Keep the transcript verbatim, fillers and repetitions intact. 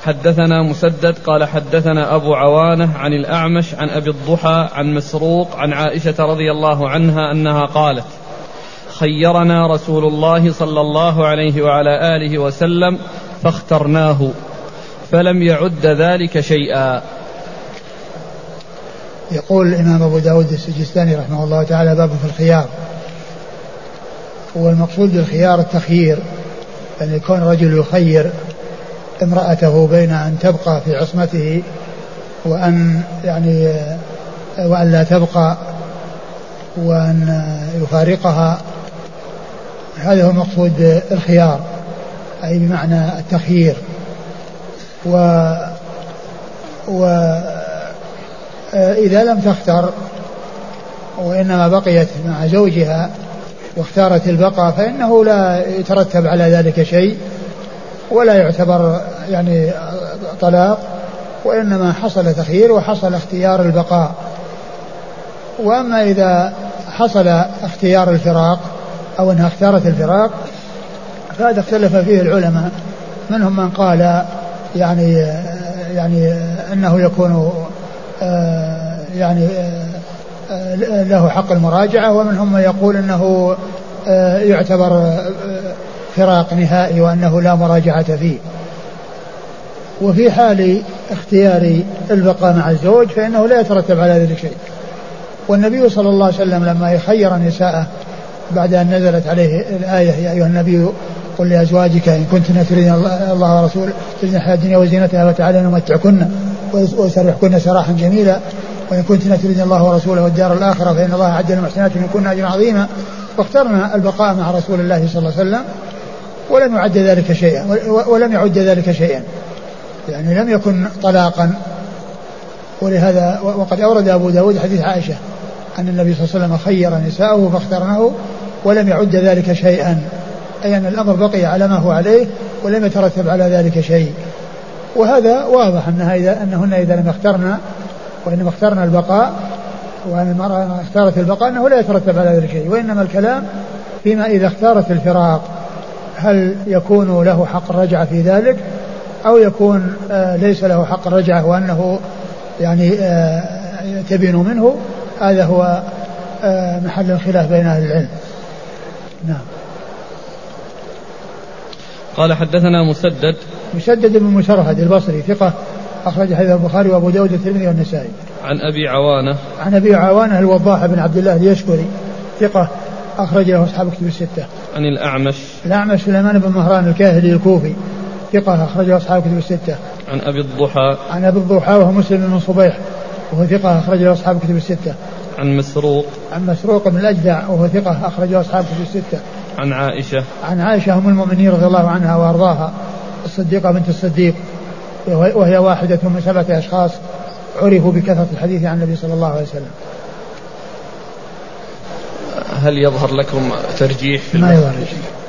حدثنا مسدد قال حدثنا أبو عوانة عن الأعمش عن أبي الضحى عن مسروق عن عائشة رضي الله عنها أنها قالت: خيرنا رسول الله صلى الله عليه وعلى آله وسلم فاخترناه فلم يعد ذلك شيئا. يقول الإمام أبو داود السجستاني رحمه الله تعالى: باب في الخيار. والمقصود بالخيار التخيير، أن يكون رجل يخير امرأته بين أن تبقى في عصمته وأن يعني وأن لا تبقى وأن يفارقها. هذا هو مقصود الخيار، أي بمعنى التخيير. و وإذا لم تختر وإنما بقيت مع زوجها واختارت البقاء فإنه لا يترتب على ذلك شيء ولا يعتبر يعني طلاق، وإنما حصل تخيير وحصل اختيار البقاء. وأما إذا حصل اختيار الفراق أو أنها اختارت الفراق فهذا اختلف فيه العلماء، منهم من قال يعني يعني أنه يكون يعني له حق المراجعة، ومنهم من يقول أنه يعتبر فراق نهائي وأنه لا مراجعة فيه. وفي حال اختيار البقاء مع الزوج فإنه لا يترتب على ذلك شيء. والنبي صلى الله عليه وسلم لما يخير نساءه بعد أن نزلت عليه الآية: يا أيها النبي قل لأزواجك إن كنتن تريدن الله ورسوله تريدن الحياة الدنيا وزينتها فتعالين نمتعكن وسرحكن سراحا جميلا وإن كنتن تريدن الله ورسوله والدار الآخرة فإن الله أعد للمحسنات منكن أجرا عظيما. واخترنا البقاء مع رسول الله صلى الله عليه وسلم ولم يعد ذلك شيئا ولم يعد ذلك شيئا يعني لم يكن طلاقا. ولهذا وقد أورد أبو داود حديث عائشة أن النبي صلى الله عليه وسلم خير نساءه فاخترناه ولم يعد ذلك شيئا، أي أن الأمر بقي على ما هو عليه ولم يترتب على ذلك شيء. وهذا واضح أنها إذا أنهن إذا لم يخترنا وإنما اخترنا البقاء وأن المرأة اختارت البقاء أنه لا يترتب على ذلك شيء، وإنما الكلام فيما إذا اختارت الفراق هل يكون له حق الرجعة في ذلك أو يكون آه ليس له حق الرجعة وأنه يعني آه تبين منه. هذا هو آه محل الخلاف بين أهل العلم. نعم. قال حدثنا مسدد مسدد بن مسرهد البصري ثقة أخرج حديث البخاري وأبو داود والترمذي والنسائي. عن أبي عوانة عن أبي عوانة الوضاح بن عبد الله اليشكري ثقة أخرج له أصحاب كتب الستة. عن الأعمش الأعمش سليمان بن مهران الكاهلي الكوفي ثقة أخرج له أصحاب كتب الستة. عن أبي الضحى عن أبي الضحى وهو مسلم بن صبيح وهو ثقة أخرج له أصحاب كتب الستة. عن مسروق عن مسروق بن الأجدع وهو ثقة أخرج له أصحاب كتب الستة. عن عائشة عن عائشة أم المؤمنين رضي الله عنها وأرضاها الصديقة بنت الصديق، وهي واحدة من سبعة أشخاص عرفوا بكثرة الحديث عن النبي صلى الله عليه وسلم. هل يظهر لكم ترجيح في ما يظهر؟